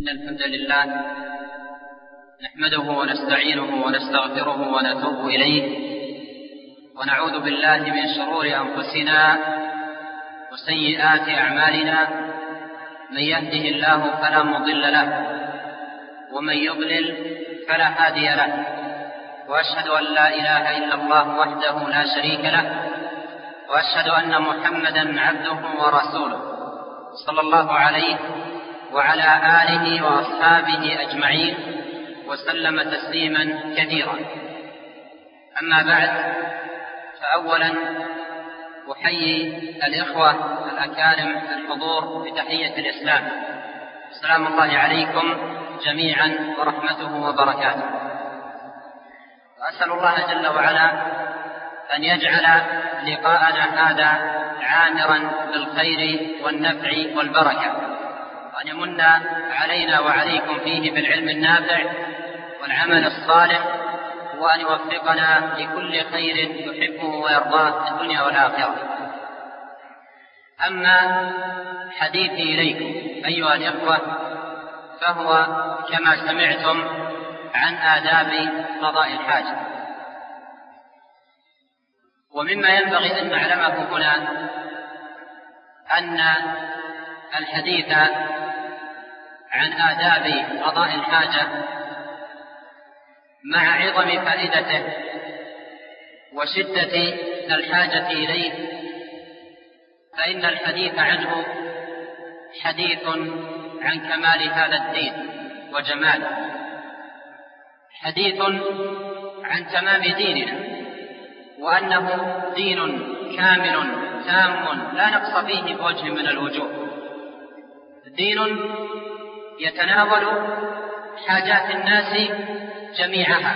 إن الحمد لله نحمده ونستعينه ونستغفره ونتوب إليه ونعوذ بالله من شرور أنفسنا وسيئات أعمالنا. من يهده الله فلا مضل له ومن يضلل فلا هادي له، وأشهد أن لا إله إلا الله وحده لا شريك له، وأشهد أن محمدا عبده ورسوله صلى الله عليه وعلى آله وأصحابه أجمعين وسلم تسليما كثيرا. أما بعد، فأولا أحيي الإخوة الأكارم الحضور بتحية الإسلام، السلام الله عليكم جميعا ورحمته وبركاته. وأسأل الله جل وعلا أن يجعل لقاءنا هذا عامرا بالخير والنفع والبركة، وأن يمن علينا وعليكم فيه بالعلم النافع والعمل الصالح، وأن يوفقنا لكل خير يحبه ويرضاه في الدنيا والآخرة. أما حديثي إليكم أيها الإخوة فهو كما سمعتم عن آداب قضاء الحاجة. ومما ينبغي أن نعلمه هنا أن الحديث عن آداب قضاء الحاجة مع عظم فائدته وشدة الحاجة إليه، فإن الحديث عنه حديث عن كمال هذا الدين وجماله، حديث عن تمام ديننا، وأنه دين كامل تام لا نقص فيه بوجه من الوجوه، دين يتناول حاجات الناس جميعها،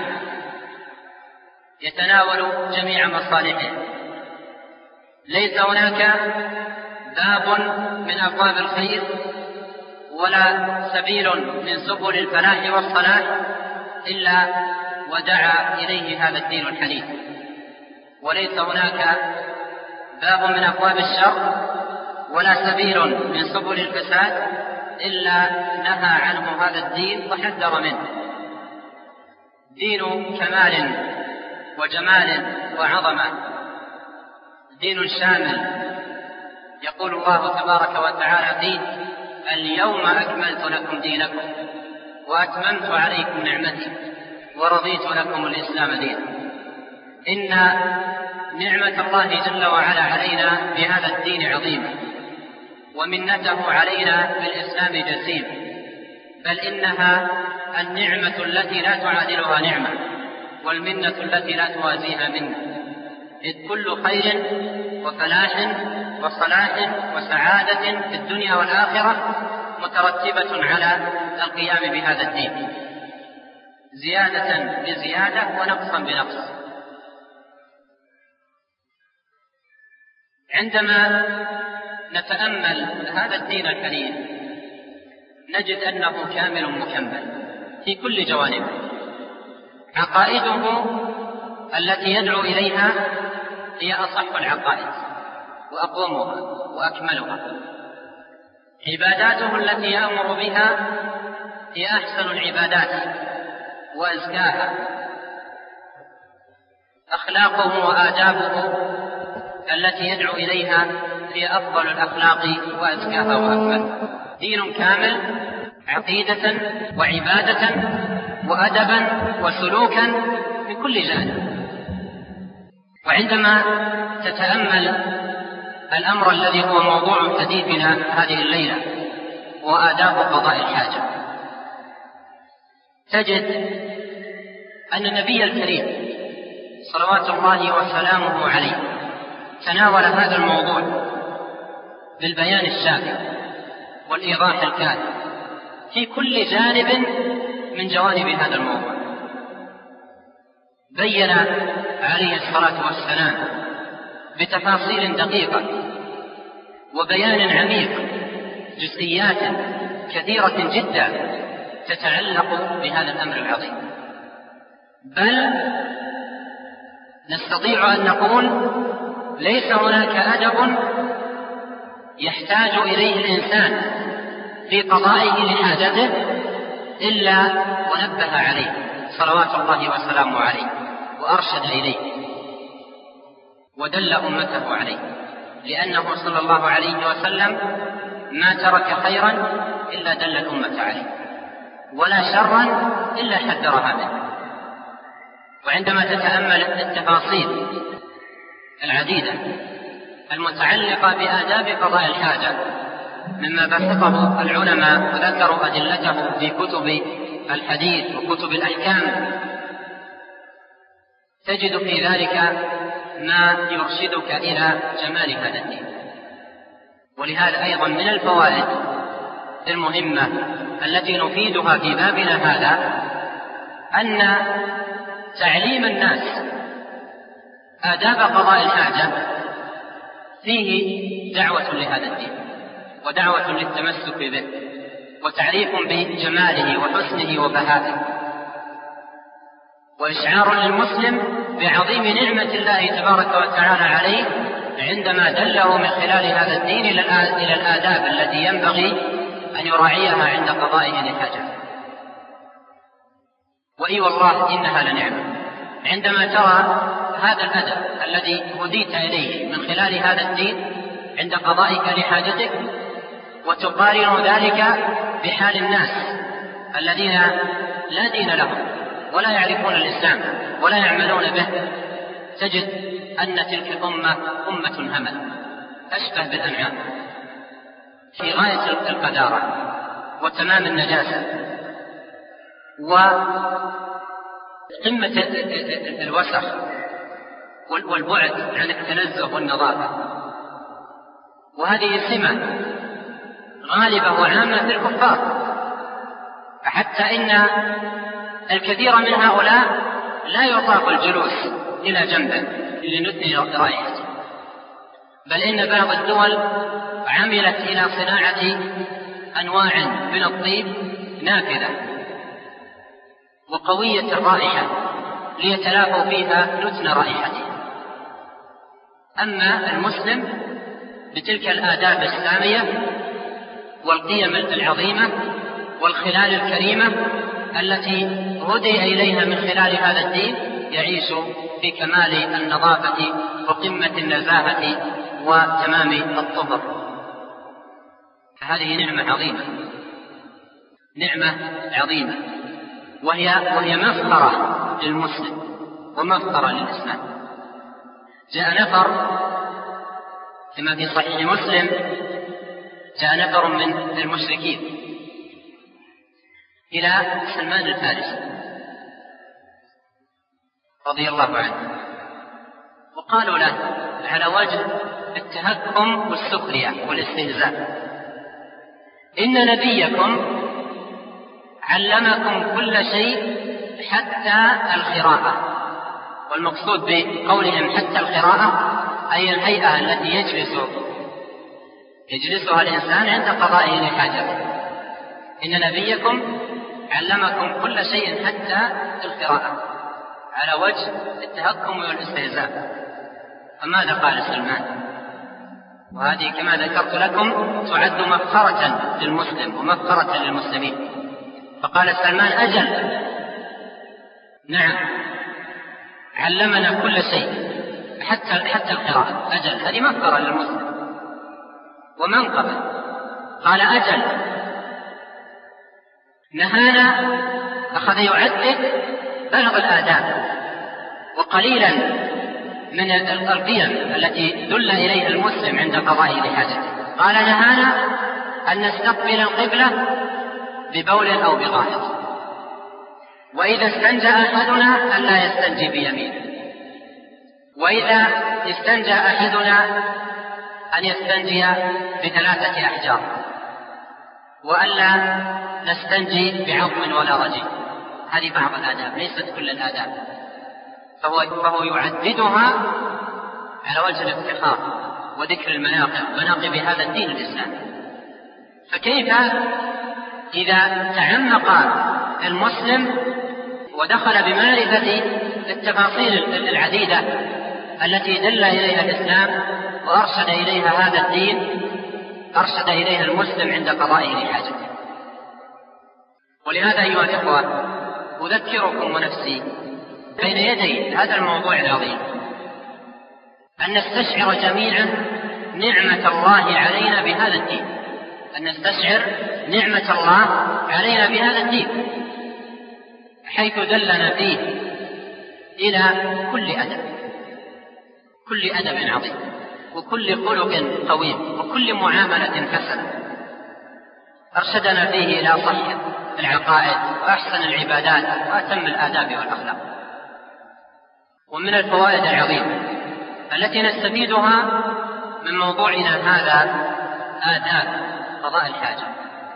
يتناول جميع مصالحهم. ليس هناك باب من أبواب الخير ولا سبيل من سبل الفلاح والصلاح إلا ودعا إليه هذا الدين الحنيف، وليس هناك باب من أبواب الشر ولا سبيل من سبل الفساد إلا نهى عنه هذا الدين وحذر منه. دين كمال وجمال وعظمة، دين شامل. يقول الله تبارك وتعالى فيه: اليوم أكملت لكم دينكم وأتممت عليكم نعمتي ورضيت لكم الإسلام دينا. إن نعمة الله جل وعلا علينا بهذا الدين عظيمة، ومنته علينا بالإسلام جسيمة، بل إنها النعمة التي لا تعادلها نعمة، والمنة التي لا توازيها منة، إذ كل خير وفلاح وصلاح وسعادة في الدنيا والآخرة مترتبة على القيام بهذا الدين، زيادة بزيادة ونقصا بنقص. عندما نتأمل هذا الدين الكريم نجد أنه كامل مكمل في كل جوانبه. عقائده التي يدعو إليها هي أصح العقائد وأقومها وأكملها. عباداته التي يأمر بها هي أحسن العبادات وأزكاها. أخلاقه وآدابه التي يدعو إليها هي أفضل الأخلاق وأزكاها وأكملها. دين كامل عقيدة وعبادة وأدبا وسلوكا من كل جانب. وعندما تتأمل الأمر الذي هو موضوع حديثنا هذه الليلة وآداب قضاء الحاجة، تجد أن النبي الكريم صلوات الله وسلامه عليه تناول هذا الموضوع بالبيان الشافي والإيضاح الكافي في كل جانب من جوانب هذا الموضوع. بين عليه الصلاة والسلام بتفاصيل دقيقة وبيان عميق جزئيات كثيرة جدا تتعلق بهذا الأمر العظيم، بل نستطيع أن نقول ليس هناك أدب يحتاج إليه الإنسان في قضائه لحاجته إلا ونبه عليه صلوات الله وسلامه عليه، وأرشد إليه ودل أمته عليه، لأنه صلى الله عليه وسلم ما ترك خيرا إلا دل الأمة عليه، ولا شرا إلا حذرها منه. وعندما تتأمل التفاصيل العديدة المتعلقة بآداب قضاء الحاجة مما بسطه العلماء وذكروا أدلته في كتب الحديث وكتب الأحكام، تجد في ذلك ما يرشدك إلى جمال هذا الدين. ولهذا أيضا من الفوائد المهمة التي نفيدها في بابنا هذا أن تعليم الناس آداب قضاء الحاجة فيه دعوة لهذا الدين ودعوة للتمسك به وتعريف بجماله وحسنه وبهائه، وإشعار للمسلم بعظيم نعمة الله تبارك وتعالى عليه عندما دله من خلال هذا الدين إلى الآداب التي ينبغي أن يراعيها عند قضائه لحاجة. وإي والله إنها لنعمة عندما ترى هذا الأدب الذي هديت إليه من خلال هذا الدين عند قضائك لحاجتك، وتقارن ذلك بحال الناس الذين لا دين لهم ولا يعرفون الإسلام ولا يعملون به، تجد أن تلك الأمة أمة همل أشبه بالأنعام في غاية القذارة وتمام النجاسة وقمة الوسخ والبعد عن التنزه والنظافة. وهذه سمة غالبة وعامة في الكفار، فحتى إن الكثير من هؤلاء لا يطاق الجلوس إلى جنبه لنثني رائحته، بل إن بعض الدول عملت إلى صناعة أنواع من الطيب نافذة وقوية الرائحة ليتلافوا فيها نتن رائحته. أما المسلم بتلك الآداب السامية والقيم العظيمة والخلال الكريمة التي هدي إليها من خلال هذا الدين، يعيش في كمال النظافة وقمة النزاهة وتمام الطهر. فهذه نعمة عظيمة، نعمة عظيمة، وهي مفخرة للمسلم ومفخرة للإسلام. جاء نفر كما في صحيح مسلم، جاء نفر من المشركين إلى سلمان الفارسي رضي الله عنه، وقالوا له على وجه التهكم والسخرية والاستهزاء: إن نبيكم علمكم كل شيء حتى القراءة. والمقصود بقولهم حتى القراءة أي الهيئة التي يجلسها الإنسان عند قضائه لحاجته. إن نبيكم علمكم كل شيء حتى القراءة، على وجه التهكم والاستهزاء. فماذا قال سلمان؟ وهذه كما ذكرت لكم تعد مفخرة للمسلم ومفخرة للمسلمين. فقال سلمان: أجل، نعم، علمنا كل شيء حتى القراءة. أجل، هذه مفخرة للمسلم ومنقبة. قال: أجل، نهانا، أخذ يعدد بلغ الآداب وقليلا من القيم التي دل إليها المسلم عند قضائه لحاجته. قال: نهانا أن نستقبل القبلة ببول أو بغائط، وإذا استنجى أحدنا أن لا يستنجي بيمينه، وإذا استنجى أحدنا أن يستنجي ب3 أحجار، وألا نستنجي بعظم ولا رجيم. هذه بعض الآداب، ليست كل الآداب، فهو يعددها على وجه الافتخار وذكر مناقب هذا الدين الإسلامي. فكيف إذا تعمق المسلم ودخل بمعرفة التفاصيل العديدة التي دل إليها الإسلام وأرشد إليها هذا الدين، أرشد إليها المسلم عند قضائه لحاجته. ولهذا أيها الإخوة أذكركم ونفسي بين يدي هذا الموضوع العظيم أن نستشعر جميعا نعمة الله علينا بهذا الدين، أن نستشعر نعمة الله علينا بهذا الدين، حيث دلنا فيه إلى كل أدب عظيم، وكل خلق قويم، وكل معاملة حسنة. أرشدنا فيه إلى صحة العقائد وأحسن العبادات وأتم الآداب والأخلاق. ومن الفوائد العظيمة التي نستفيدها من موضوعنا هذا آداب قضاء الحاجة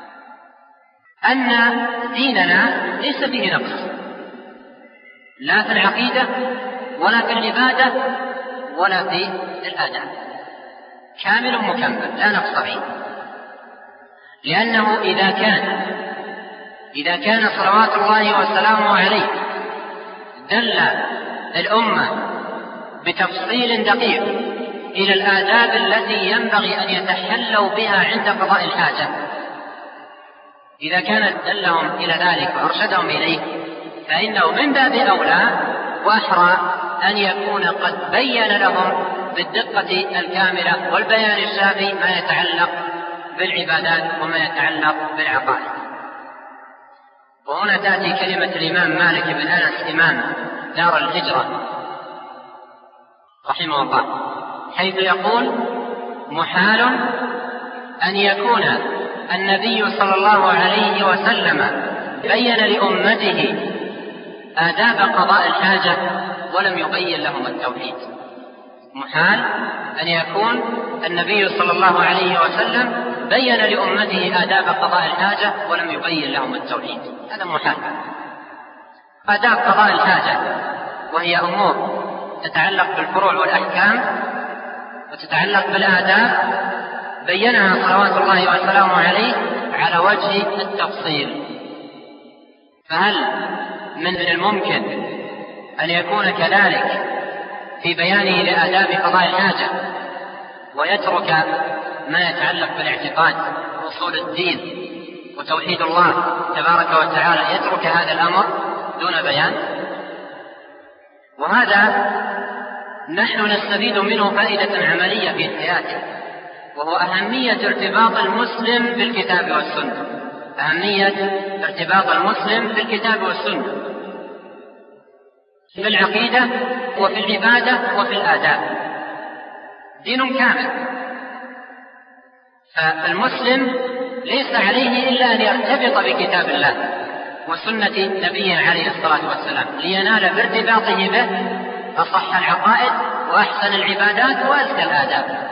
أن ديننا ليس فيه نقص، لا في العقيدة ولا في العبادة ولا في الآداب، كامل مكمل لا نقص فيه. لأنه إذا كان صلوات الله وسلامه عليه دل الأمة بتفصيل دقيق إلى الآداب التي ينبغي أن يتحلوا بها عند قضاء الحاجة، إذا كان دلهم إلى ذلك وأرشدهم إليه، فإنه من باب أولى وأحرى أن يكون قد بين لهم بالدقة الكاملة والبيان الشافي ما يتعلق بالعبادات وما يتعلق بالعقائد. وهنا تأتي كلمة الإمام مالك بن أنس إمام دار الهجرة رحمه الله، حيث يقول: محال أن يكون النبي صلى الله عليه وسلم بين لأمته آداب قضاء الحاجة ولم يبين لهم التوحيد. محال أن يكون النبي صلى الله عليه وسلم بين لأمته آداب قضاء الحاجة ولم يبين لهم التوحيد، هذا محال. آداب قضاء الحاجة وهي أمور تتعلق بالفروع والأحكام وتتعلق بالآداب بينها صلوات الله وسلامه عليه على وجه التفصيل. فهل من الممكن أن يكون كذلك في بيانه لآداب قضاء الحاجة ويترك ما يتعلق بالاعتقاد وأصول الدين وتوحيد الله تبارك وتعالى، يترك هذا الأمر دون بيان؟ وهذا نحن نستفيد منه فائدة عملية في حياته، وهو أهمية ارتباط المسلم بالكتاب والسنة، أهمية ارتباط المسلم بالكتاب والسنة في العقيدة وفي العبادة وفي الآداب. دين كامل، فالمسلم ليس عليه إلا أن يرتبط بكتاب الله وسنة نبيه عليه الصلاة والسلام لينال بارتباطه به أصح العقائد وأحسن العبادات وأزكى الآداب.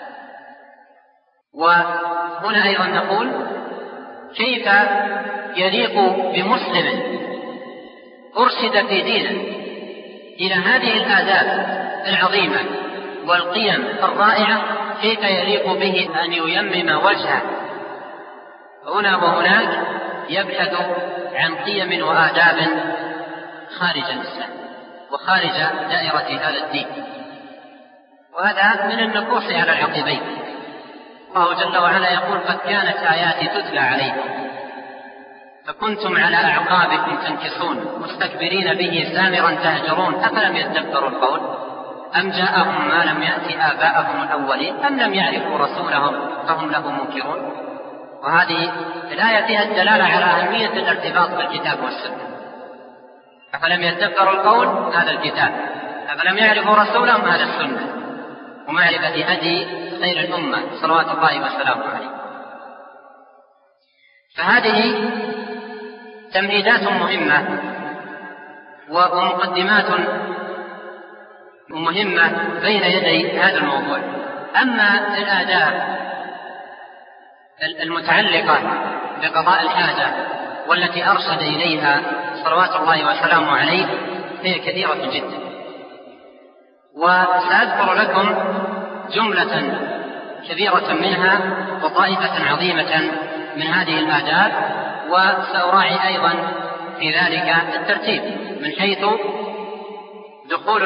وهنا أيضا نقول: كيف يليق بمسلم أرشد في دينه إلى هذه الآداب العظيمة والقيم الرائعة، كيف يليق به أن ييمم وجهه هنا وهناك يبحث عن قيم وآداب خارج الإسلام وخارج دائرة هذا الدين؟ وهذا من النكوص على العقبين. الله جل وعلا يقول: قد كانت آياتي تتلى عليكم فكنتم على أعقابكم تنكصون مستكبرين به سامرا تهجرون أفلم يدبروا القول أم جاءهم ما لم يأت آباءهم الأولين أم لم يعرفوا رسولهم فهم له منكرون. وهذه الآية فيها الدلالة على أهمية الارتباط بالكتاب والسنة. أفلم يدبروا القول هذا الكتاب، أفلم يعرفوا رسولهم هذا السنة، ومعرفة هدي خير الأمة صلوات الله وسلامه عليه. فهذه تمهيدات مهمة ومقدمات مهمة بين يدي هذا الموضوع. أما الآداب المتعلقة بقضاء الحاجة والتي أرشد إليها صلوات الله وسلامه عليه هي كثيرة جدا، وسأذكر لكم جملة كبيرة منها وطائفة عظيمة من هذه الآداب، وسأراعي أيضا في ذلك الترتيب من حيث دخول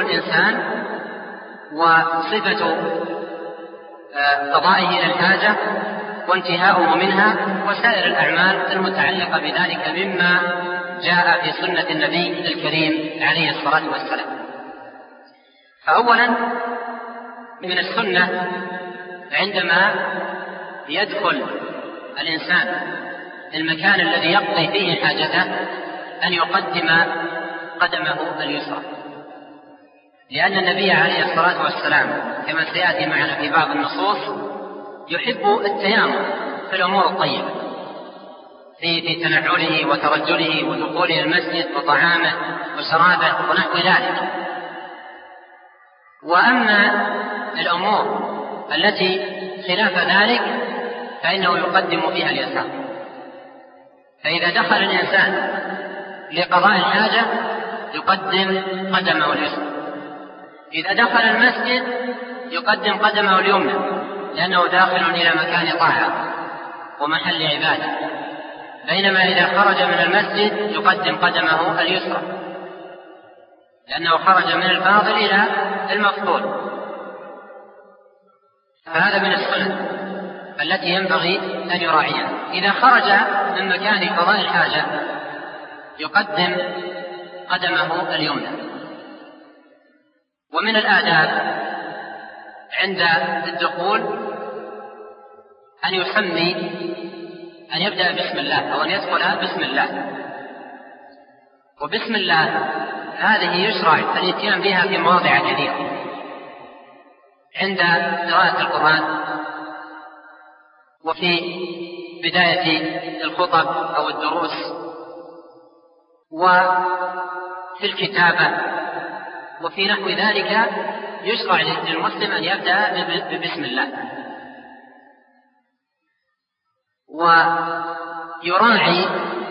وانتهاؤه منها وسائر الأعمال المتعلقة بذلك مما جاء في سنة النبي الكريم عليه الصلاة والسلام. فأولا من السنة عندما يدخل الإنسان المكان الذي يقضي فيه حاجته أن يقدم قدمه اليسرى، لأن النبي عليه الصلاة والسلام كما سيأتي معنا في بعض النصوص يحب التيامن في الأمور الطيبة في تنعله وترجله ودخوله المسجد وطعامه وشرابه ونحو ذلك. وأما الأمور التي خلاف ذلك فإنه يقدم فيها اليسار. فإذا دخل الإنسان لقضاء الحاجة يقدم قدمه اليسرى، إذا دخل المسجد يقدم قدمه اليمنى لأنه داخل إلى مكان طاعة ومحل عبادة، بينما إذا خرج من المسجد يقدم قدمه اليسرى لأنه خرج من الفاضل إلى المفضول. فهذا من السنن التي ينبغي أن يراعيها. إذا خرج من مكان قضاء الحاجة يقدم قدمه اليمنى. ومن الآداب عند الدخول أن يسمي، أن يبدأ بسم الله أو أن يدخل بسم الله. وبسم الله هذه يشرع الاتيان بها في مواضع كثيرة، عند قراءة القرآن، وفي بداية الخطب أو الدروس، وفي الكتابة، وفي نحو ذلك يشرع للمسلم أن يبدأ ببسم الله. ويراعي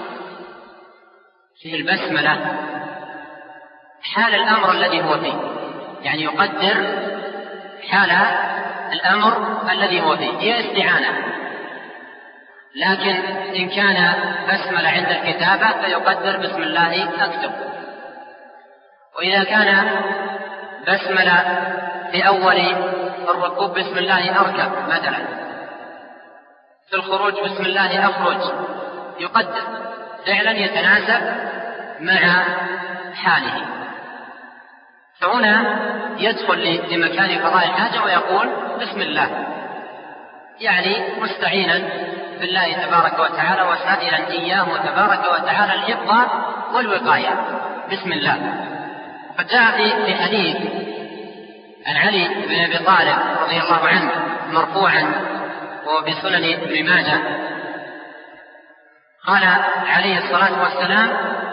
في البسملة حال الأمر الذي هو فيه، يعني يقدر حال الأمر الذي هو فيه، هي استعانة، لكن إن كان بسملة عند الكتابة فيقدر بسم الله أكتب، وإذا كان بسملة في أول الركوب بسم الله أركب مثلا، في الخروج بسم الله أخرج، يقدر فعلا يتناسب مع حاله. فهنا يدخل لمكان قضاء الحاجة ويقول بسم الله، يعني مستعينا بالله تبارك وتعالى وسائلا إياه تبارك وتعالى الحفظ والوقاية. بسم الله. قد جاء في حديث عن علي بن أبي طالب رضي الله عنه مرفوعا وبسنن ابن ماجه، قال عليه الصلاة والسلام: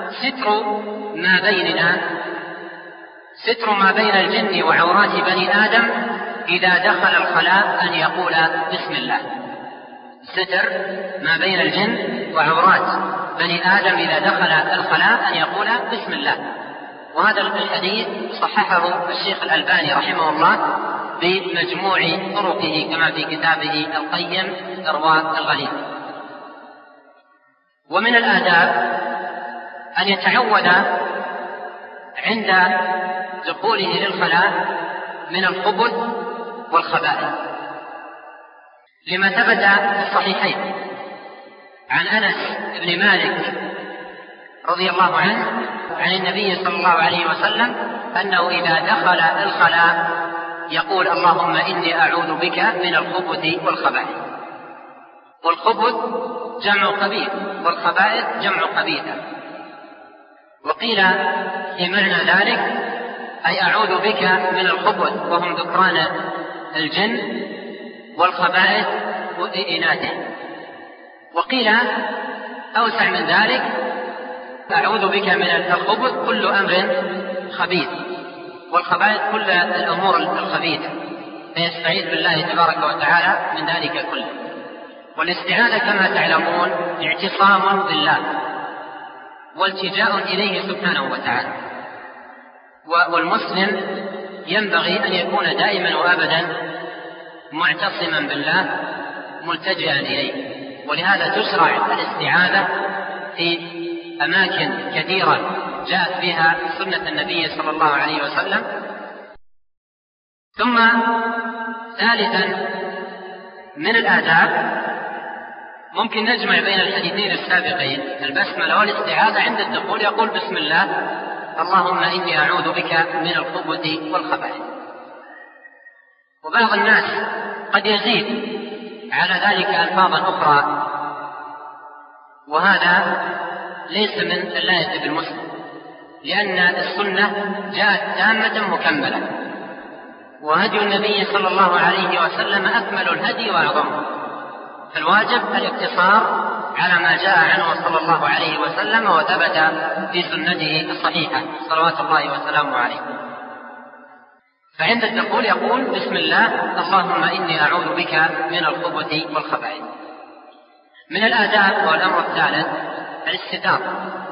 ستر ما بين الجن وعورات بني آدم إذا دخل الخلاء أن يقول بسم الله. ستر ما بين الجن وعورات بني آدم إذا دخل الخلاء أن يقول بسم الله. وهذا الحديث صححه الشيخ الألباني رحمه الله بمجموع طرقه كما في كتابه القيم إرواء الغليل. ومن الآداب أن يتعوذ عند دخوله للخلاء من الخبث والخبائث، لما ثبت في الصحيحين عن أنس بن مالك رضي الله عنه عن النبي صلى الله عليه وسلم أنه إذا دخل الخلاء يقول: اللهم إني أعوذ بك من الخبث والخبائث. والخبث جمع خبيث والخبائث جمع خبيثة. وقيل في معنى ذلك أي أعوذ بك من الخبث وهم ذكران الجن والخبائث وإناثه. وقيل أوسع من ذلك: أعوذ بك من الخبث كل أمر خبيث، والخبائث كل الأمور الخبيثة، فيستعيذ بالله تبارك وتعالى من ذلك كله. والاستعاذة كما تعلمون اعتصام بالله والتجاء إليه سبحانه وتعالى. والمسلم ينبغي أن يكون دائما وأبدا معتصما بالله ملتجئا إليه. ولهذا تشرع الاستعاذة في أماكن كثيرة جاءت فيها سنة النبي صلى الله عليه وسلم. ثم ثالثا من الآداب ممكن نجمع بين الحديثين السابقين، البسملة والاستعاذة عند الدخول يقول بسم الله اللهم إني أعوذ بك من الخبث والخبائث. وبعض الناس قد يزيد على ذلك ألفاظا أخرى، وهذا ليس من اللائق بالمسلم، لأن السنة جاءت تامة مكملة، وهدي النبي صلى الله عليه وسلم أكمل الهدي وأعظمه، فالواجب الاقتصار على ما جاء عنه صلى الله عليه وسلم وثبت في سنته الصحيحة صلوات الله وسلامه عليه. فعند الدخول يقول بسم الله اللهم إني أعوذ بك من الخبث والخبائث. من الآداب والأمر الثالث الاستتار،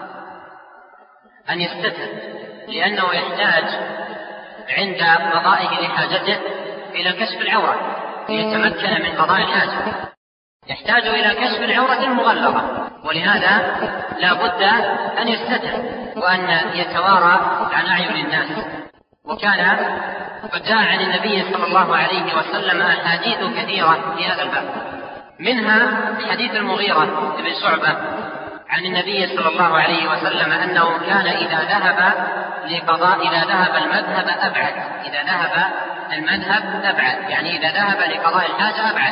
أن يستتر، لأنه يحتاج عند قضائه لحاجته إلى كشف العورة ليتمكن من قضاء الحاجة، يحتاج إلى كشف العورة المغلظة، ولهذا لا بد أن يستتر وأن يتوارى عن أعين الناس. وكان قد جاء عن النبي صلى الله عليه وسلم أحاديث كثيرة في هذا الباب، منها حديث المغيرة بن شعبة عن النبي صلى الله عليه وسلم أنه كان إذا ذهب المذهب أبعد، إذا ذهب المذهب أبعد، يعني إذا ذهب لقضاء الحاجة أبعد،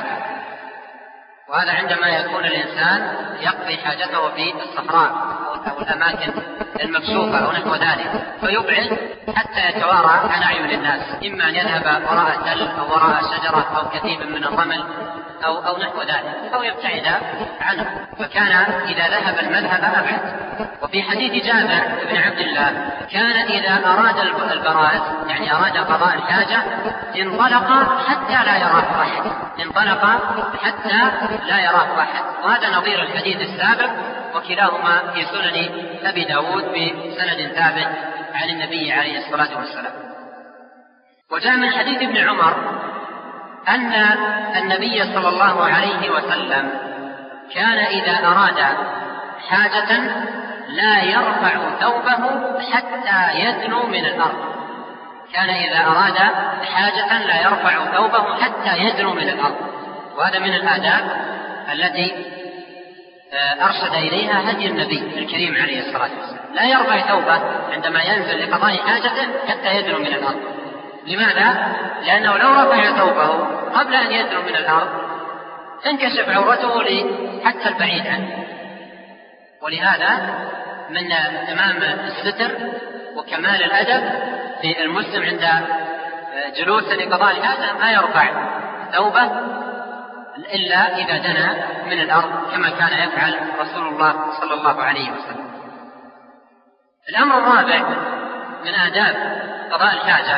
وهذا عندما يكون الإنسان يقضي حاجته في الصحراء أو الأماكن المكشوفة أو نحو ذلك، فيبعد حتى يتوارى عن أعين الناس، إما أن يذهب وراء تل أو وراء شجرة أو كثيب من الرمل أو نحو ذلك، أو يبتعد عنه، فكان إذا ذهب المذهب أبعد. وفي حديث جابر بن عبد الله كان إذا أراد البراز، يعني أراد قضاء الحاجة، انطلق حتى لا يراه أحد، انطلق حتى لا يراه أحد، وهذا نظير الحديث السابق، وكلاهما في سنن أبي داود بسند ثابت عن النبي عليه الصلاة والسلام. وجاء من حديث ابن عمر أن النبي صلى الله عليه وسلم كان إذا أراد حاجة لا يرفع ثوبه حتى يدنو من الأرض، كان إذا أراد حاجة لا يرفع ثوبه حتى يدنو من الأرض، وهذا من الآداب التي أرشد إليها هدي النبي الكريم عليه الصلاة والسلام، لا يرفع ثوبه عندما ينزل لقضاء حاجته حتى يدنو من الأرض. لماذا؟ لأنه لو رفع ثوبه قبل أن يدنو من الأرض تنكشف عورته حتى البعيد عنه، ولهذا من تمام الستر وكمال الأدب في المسلم عند جلوسه لقضاء الحاجة ما يرفع ثوبه إلا إذا دنا من الأرض كما كان يفعل رسول الله صلى الله عليه وسلم. الأمر الرابع من آداب قضاء الحاجة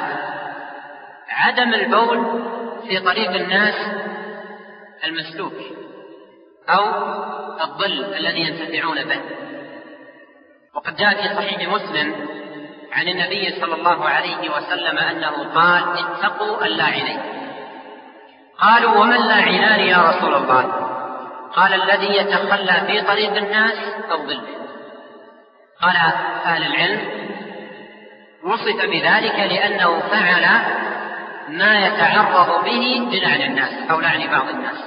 عدم البول في طريق الناس المسلوك أو الظل الذي ينتفعون به. وقد جاء في صحيح مسلم عن النبي صلى الله عليه وسلم أنه قال اتقوا اللاعنين. قالوا وما اللاعنان يا رسول الله؟ قال الذي يتخلى في طريق الناس أو ظله. قال أهل العلم وصف بذلك لأنه فعل ما يتعرض به للعن الناس أو لعن بعض الناس،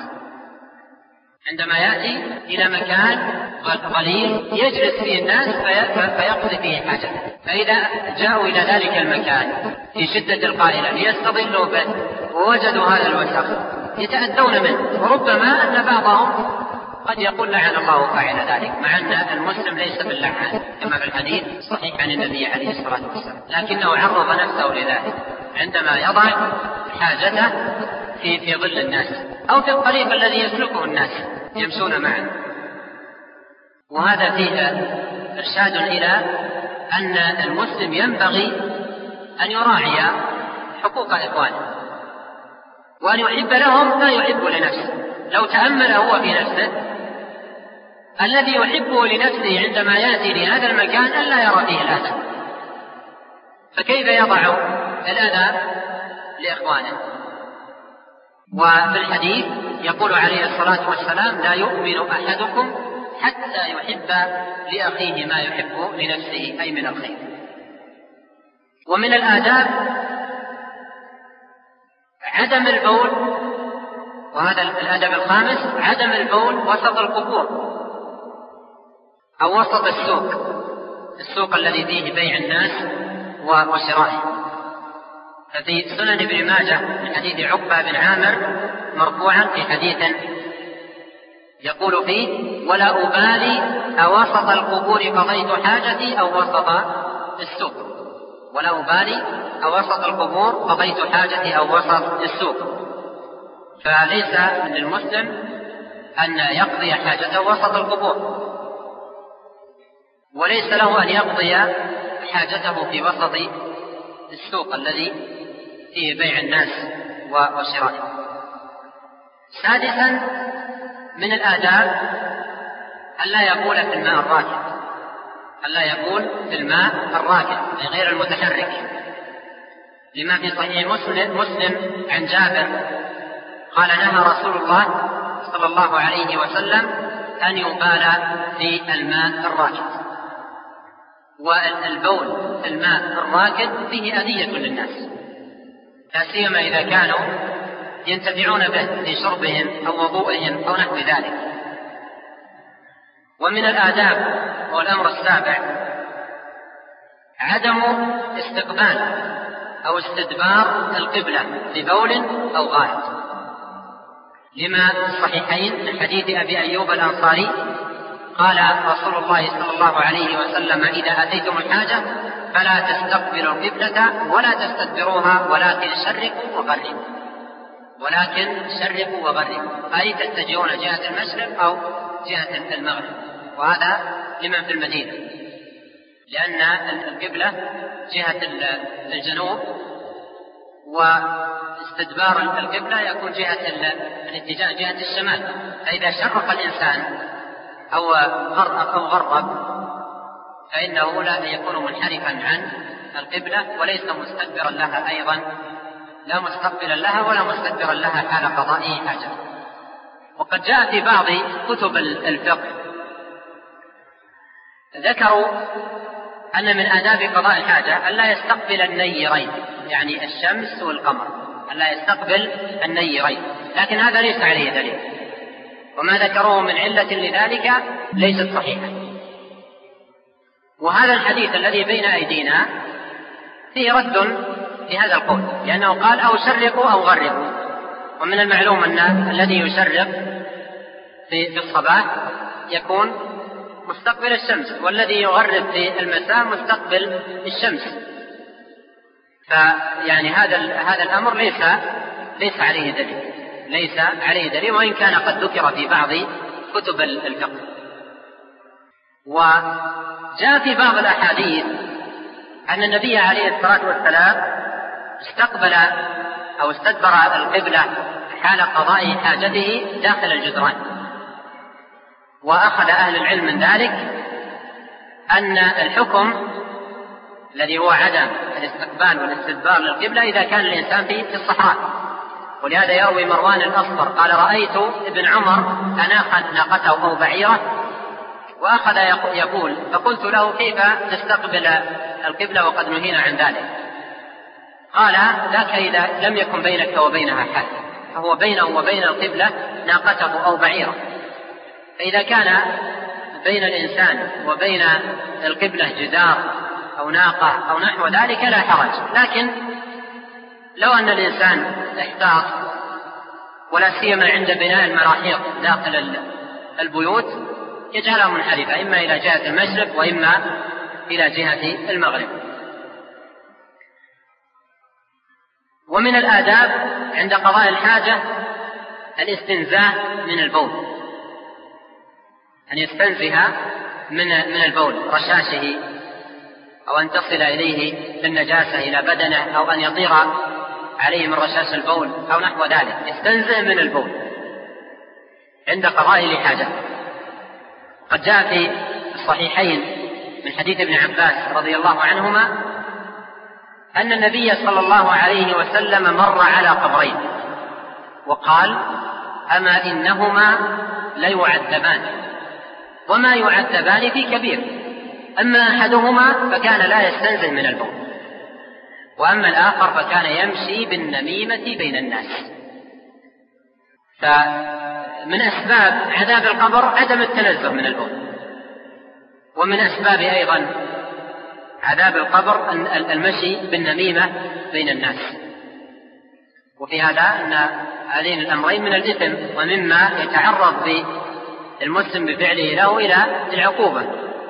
عندما يأتي إلى مكان ظليل يجلس فيه الناس فيقضي فيه حاجته، فإذا جاءوا إلى ذلك المكان في شدة القائلة ليستظلوا به ووجدوا هذا الوسخ يتأذون منه، وربما أن بعضهم قد يقول لعن الله فاعل ذلك، مع أن المسلم ليس باللعان كما في الحديث صحيح عن النبي عليه الصلاة والسلام، لكنه عرض نفسه لذلك عندما يضع حاجته في ظل الناس أو في الطريق الذي يسلكه الناس يمشون معه. وهذا فيه إرشاد إلى أن المسلم ينبغي أن يراعي حقوق إخوانه وأن يحب لهم ما يحب لنفسه. لو تأمل هو في نفسه الذي يحبه لنفسه عندما يأتي لهذا المكان ألا يرى فيه الأذى، فكيف يضع الأذى لإخوانه؟ وفي الحديث يقول عليه الصلاة والسلام لا يؤمن أحدكم حتى يحب لأخيه ما يحب لنفسه، أي من الخير. ومن الآداب عدم البول وهذا الأدب الخامس عدم البول وسط القبور أو وسط السوق الذي فيه بيع الناس وشرائه. ففي سنن ابن ماجه من حديث عقبة بن عامر مرفوعا في حديث يقول فيه: ولا أبالي أوسط القبور قضيت حاجتي أو وسط السوق. ولا أبالي أوسط القبور قضيت حاجتي أو وسط السوق. فليس للمسلم أن يقضي حاجته وسط القبور، وليس له أن يقضي حاجته في وسط السوق الذي فيه بيع الناس وشرائه. سادسا من الآداب ألا يبول في الماء الراكد، ألا يبول في الماء الراكد أي غير المتحرك، لما في صحيح مسلم عن جابر قال: نهى رسول الله صلى الله عليه وسلم أن يبال في الماء الراكد. والبول في الماء الراكد فيه أذية للناس، لا سيما إذا كانوا ينتفعون به في شربهم أو وضوئهم أو نحو ذلك. ومن الآداب والأمر السابع عدم استقبال أو استدبار القبلة ببول أو غائط، لما في الصحيحين من حديث أبي أيوب الأنصاري قال رسول الله صلى الله عليه وسلم: إذا أتيتم الحاجة فلا تستقبلوا القبلة ولا تستدبروها ولكن شرقوا وغربوا، أي تتجهون جهة المشرق أو جهة المغرب. وهذا لمن في المدينة، لأن القبلة جهة الجنوب، واستدبار القبلة يكون جهة الاتجاه جهة الشمال. فإذا شرق الإنسان أو غرب فإنه لا يكون منحرفا عن القبلة وليس مستدبرا لها أيضا، لا مستقبلا لها ولا مستدبرا لها حال قضاء حاجة. وقد جاء في بعض كتب الفقه ذكروا أن من آداب قضاء الحاجة ألا يستقبل النيرين، يعني الشمس والقمر، ألا يستقبل النيرين، لكن هذا ليس عليه دليل، وما ذكروه من علة لذلك ليست صحيحة. وهذا الحديث الذي بين أيدينا فيه رد في هذا القول، لأنه قال: أو شرقوا أو غربوا. ومن المعلوم أن الذي يشرق في الصباح يكون مستقبل الشمس، والذي يغرب في المساء مستقبل الشمس. فيعني هذا الأمر ليس عليه دليل، وإن كان قد ذكر في بعض كتب الفقه. وجاء في بعض الأحاديث أن النبي عليه الصلاة والسلام استقبل أو استدبر القبلة حال قضاء حاجته داخل الجدران. وأخذ أهل العلم من ذلك أن الحكم الذي هو عدم الاستقبال والاستدبار للقبلة إذا كان الإنسان في الصحراء. ولهذا يروي مروان الأصفر قال: رأيت ابن عمر أناخ ناقته أو بعيره وأخذ يقول، فقلت له: كيف تستقبل القبلة وقد نهينا عن ذلك؟ قال: ذاك إذا لم يكن بينك وبينها حال، فهو بينه وبين القبلة ناقته أو بعيره. فإذا كان بين الإنسان وبين القبلة جدار أو ناقة أو نحو ذلك لا حرج، لكن لو أن الإنسان احتاط، ولا سيما عند بناء المراحيض داخل البيوت، يجعلها منحرفة إما إلى جهة المشرق وإما إلى جهة المغرب. ومن الآداب عند قضاء الحاجة الاستنزاه من البول، أن يستنزه من البول رشاشه، أو أن تصل إليه بالنجاسة إلى بدنه، أو أن يطير عليه من رشاش البول أو نحو ذلك، يستنزه من البول عند قضاء الحاجة. قد جاء في الصحيحين من حديث ابن عباس رضي الله عنهما أن النبي صلى الله عليه وسلم مر على قبرين وقال: أما إنهما ليعذبان وما يعذبان في كبير، أما أحدهما فكان لا يستنزه من البول، وأما الآخر فكان يمشي بالنميمة بين الناس. فمن أسباب عذاب القبر عدم التنزه من البول، ومن أسباب أيضا عذاب القبر المشي بالنميمة بين الناس. وفي هذا أن هذين الأمرين من الإثم ومما يتعرض المسلم بفعله له إلى العقوبة.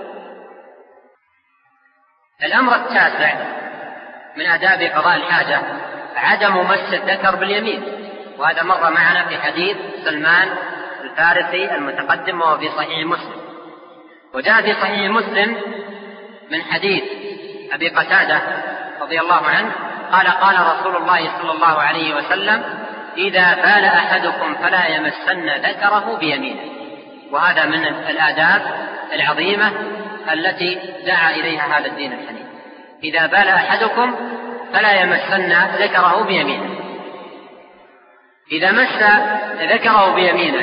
الأمر التاسع من آداب قضاء الحاجة عدم مس الذكر باليمين، وهذا مر معنا في حديث سلمان الفارسي المتقدم وهو في صحيح مسلم. وجاء في صحيح مسلم من حديث أبي قتادة رضي الله عنه قال قال رسول الله صلى الله عليه وسلم إذا بال أحدكم فلا يمسن ذكره بيمينه. وهذا من الآداب العظيمة التي دعا إليها هذا الدين الحنيف. إذا بال أحدكم فلا يمسن ذكره بيمينه. إذا مس ذكره بيمينه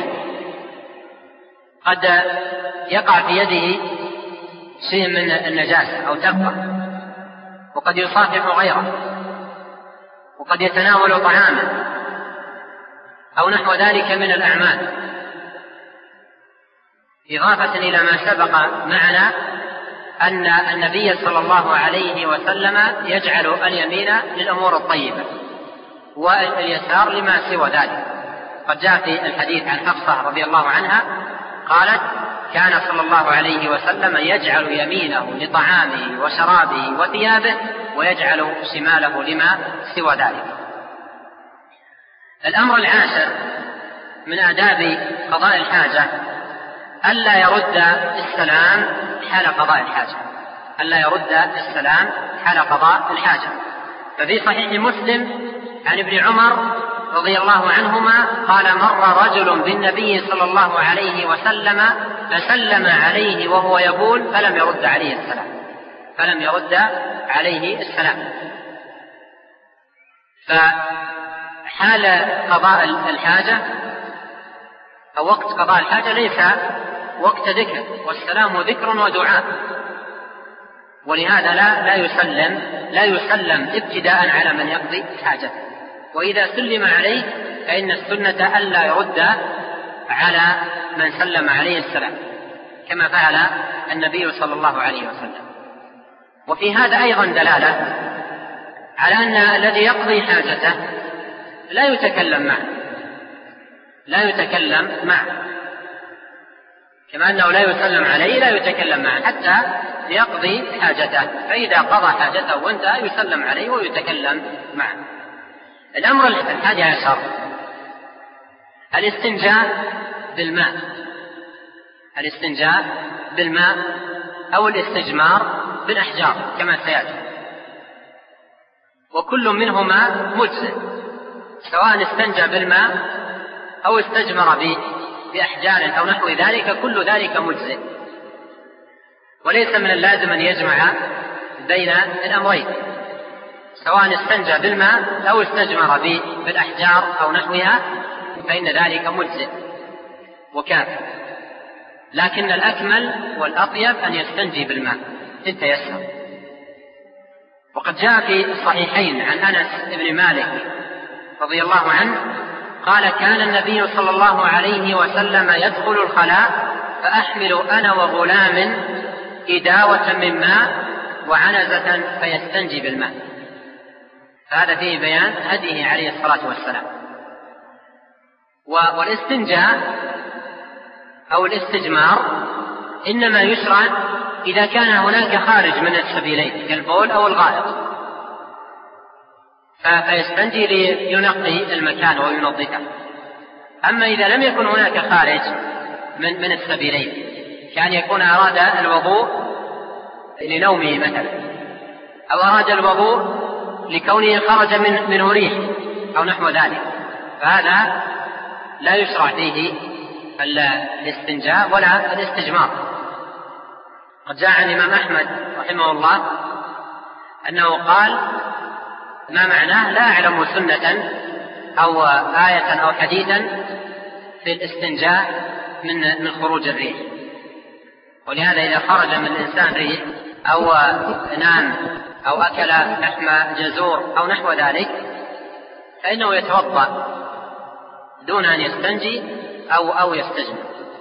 قد يقع في يده شيء من النجاسة أو تبقى، وقد يصافح غيره، وقد يتناول طعاما أو نحو ذلك من الأعمال، إضافة إلى ما سبق معنا أن النبي صلى الله عليه وسلم يجعل اليمين للأمور الطيبة واليسار لما سوى ذلك. قد جاء في الحديث عن حفصة رضي الله عنها قالت كان صلى الله عليه وسلم يجعل يمينه لطعامه وشرابه وثيابه ويجعل شماله لما سوى ذلك. الأمر العاشر من آداب قضاء الحاجة ألا يرد السلام حال قضاء الحاجة، ألا يرد السلام حال قضاء الحاجة. ففي صحيح مسلم عن ابن عمر رضي الله عنهما قال مر رجل بالنبي صلى الله عليه وسلم فسلم عليه وهو يبول فلم يرد عليه السلام، فلم يرد عليه السلام. فحال قضاء الحاجة أو وقت قضاء الحاجة ليس وقت ذكر، والسلام ذكر ودعاء، ولهذا لا يسلم ابتداء على من يقضي حاجته. وإذا سلم عليه فإن السنة ألا يرد على من سلم عليه السلام كما فعل النبي صلى الله عليه وسلم. وفي هذا أيضا دلالة على أن الذي يقضي حاجته لا يتكلم معه كما أنه لا يسلم عليه لا يتكلم معه حتى يقضي حاجته، فإذا قضى حاجته وانتهى يسلم عليه ويتكلم معه. الأمر 11 الاستنجاء بالماء أو الاستجمار بالأحجار كما سيأتي، وكل منهما مجزئ، سواء استنجى بالماء أو استجمر بأحجار أو نحو ذلك، كل ذلك مجزئ، وليس من اللازم أن يجمع بين الأمرين، سواء استنجى بالماء أو استجمر بالأحجار أو نحوها فإن ذلك مجزئ وكافٍ. لكن الأكمل والأطيب أن يستنجي بالماء إن تيسر. وقد جاء في الصحيحين عن أنس بن مالك رضي الله عنه قال كان النبي صلى الله عليه وسلم يدخل الخلاء فأحمل أنا وغلام إداوة من ماء وعنزة فيستنجي بالماء. فهذا فيه بيان هديه عليه الصلاة والسلام. والاستنجاء أو الاستجمار إنما يشرع إذا كان هناك خارج من السبيلين كالبول أو الغائط، فيستنجي لينقي المكان وينظفه. أما إذا لم يكن هناك خارج من السبيلين كان يكون أراد الوضوء لنومه مثلا، أو أراد الوضوء لكونه خرج منه ريح أو نحو ذلك، فهذا لا يشرع فيه الاستنجاء ولا الاستجمار. قد جاء عن الإمام أحمد رحمه الله أنه قال ما معناه لا أعلم سنة أو آية أو حديثا في الاستنجاء من خروج الريح. ولهذا إذا خرج من الإنسان ريح أو نام أو أكل لحم جزور أو نحو ذلك فإنه يتوضأ دون أن يستنجي أو يستجمر.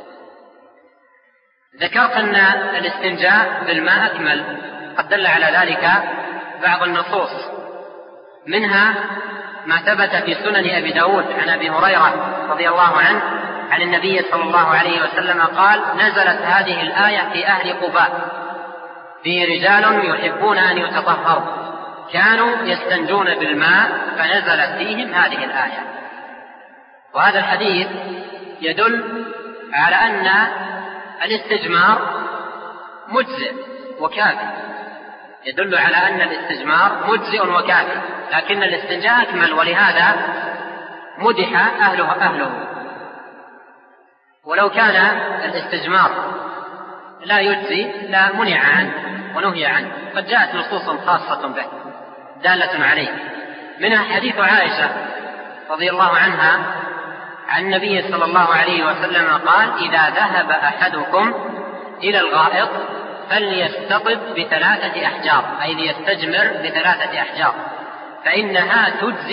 ذكرت أن الاستنجاء بالماء أكمل، قد دل على ذلك بعض النصوص، منها ما ثبت في سنن أبي داود عن أبي هريرة رضي الله عنه عن النبي صلى الله عليه وسلم قال: نزلت هذه الآية في أهل قباء فيه رجال يحبون أن يتطهروا كانوا يستنجون بالماء فنزلت فيهم هذه الآية. وهذا الحديث يدل على أن الاستجمار مجزئ وكافي، يدل على أن الاستجمار مجزئ وكافي، لكن الاستنجاء أكمل، ولهذا مدح أهله. ولو كان الاستجمار لا يجزي لا منع عنه ونهي عنه، قد جاءت نصوص خاصة به دالة عليه، منها حديث عائشة رضي الله عنها عن النبي صلى الله عليه وسلم قال: إذا ذهب أحدكم إلى الغائط فليستطب ب3 أحجار، أي ليستجمر ب3 أحجار فإنها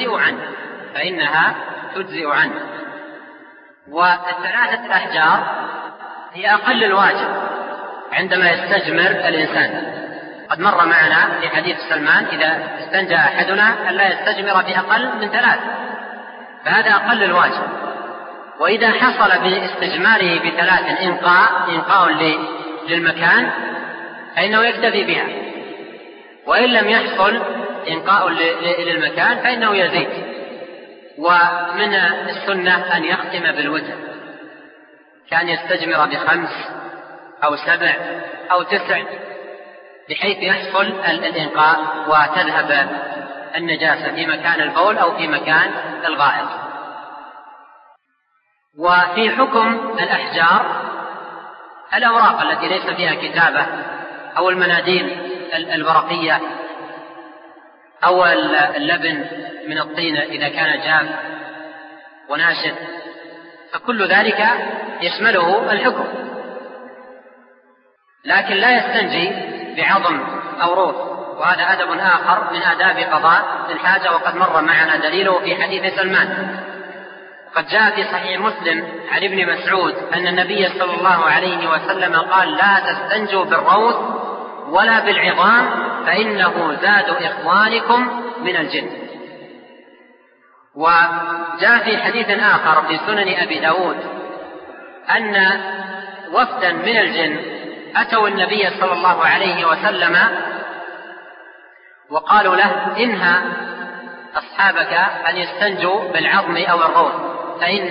تجزئ عنه. و3 أحجار هي أقل الواجب عندما يستجمر الإنسان. قد مر معنا في حديث سلمان: إذا استنجى أحدنا أن لا يستجمر بأقل من 3، فهذا أقل الواجب. وإذا حصل باستجماره ب3 إنقاء للمكان فإنه يكتفي بها، وإن لم يحصل إنقاء للمكان فإنه يزيد. ومن السنة أن يختم بالوتر، كان يستجمر ب5 أو 7 أو 9، بحيث يحصل الإنقاء وتذهب النجاسة في مكان البول أو في مكان الغائط. وفي حكم الأحجار الأوراق التي ليس فيها كتابة، أو المناديل الورقية، أو اللبن من الطين إذا كان جاف وناشف، فكل ذلك يشمله الحكم. لكن لا يستنجي بعظم أو روث، وهذا أدب آخر من آداب قضاء الحاجة، وقد مر معنا دليله في حديث سلمان. قد جاء في صحيح مسلم عن ابن مسعود أن النبي صلى الله عليه وسلم قال: لا تستنجوا بالروث ولا بالعظام فإنه زاد إخوانكم من الجن. وجاء في حديث آخر في سنن أبي داود أن وفدا من الجن أتوا النبي صلى الله عليه وسلم وقالوا له: إنها أصحابك أن يستنجوا بالعظم أو الروث فإن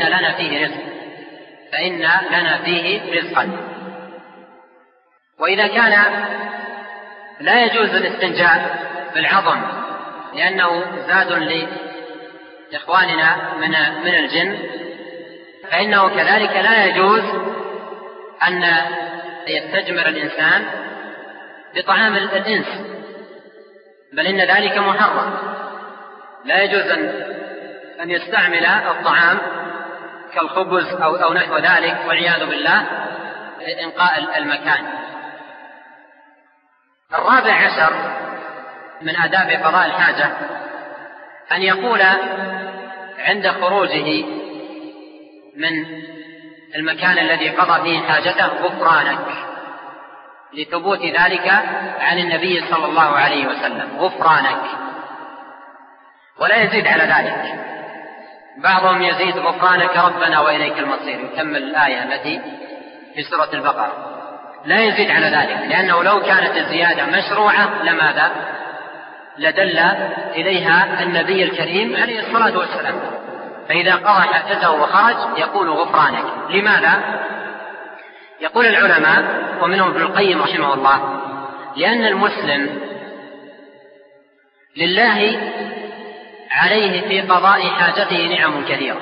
لنا فيه رزقا. وإذا كان لا يجوز الاستنجاء بالعظم لأنه زاد لإخواننا من الجن، فإنه كذلك لا يجوز أن يستجمر الإنسان بطعام الإنس، بل إن ذلك محرم. لا يجوز أن يستعمل الطعام كالخبز أو نحو ذلك والعياذ بالله لإنقاء المكان. 14 من آداب قضاء الحاجة أن يقول عند خروجه من المكان الذي قضى فيه حاجته: غفرانك، لثبوت ذلك عن النبي صلى الله عليه وسلم، غفرانك، ولا يزيد على ذلك. بعضهم يزيد: غفرانك ربنا وإليك المصير، يكمل الآية التي في سورة البقرة. لا يزيد على ذلك، لأنه لو كانت الزيادة مشروعة لماذا؟ لدل إليها النبي الكريم عليه الصلاة والسلام. فإذا قضى حاجته وخرج يقول غفرانك. لماذا؟ يقول العلماء ومنهم ابن القيم رحمه الله: لأن المسلم لله عليه في قضاء حاجته نعم كثيرة،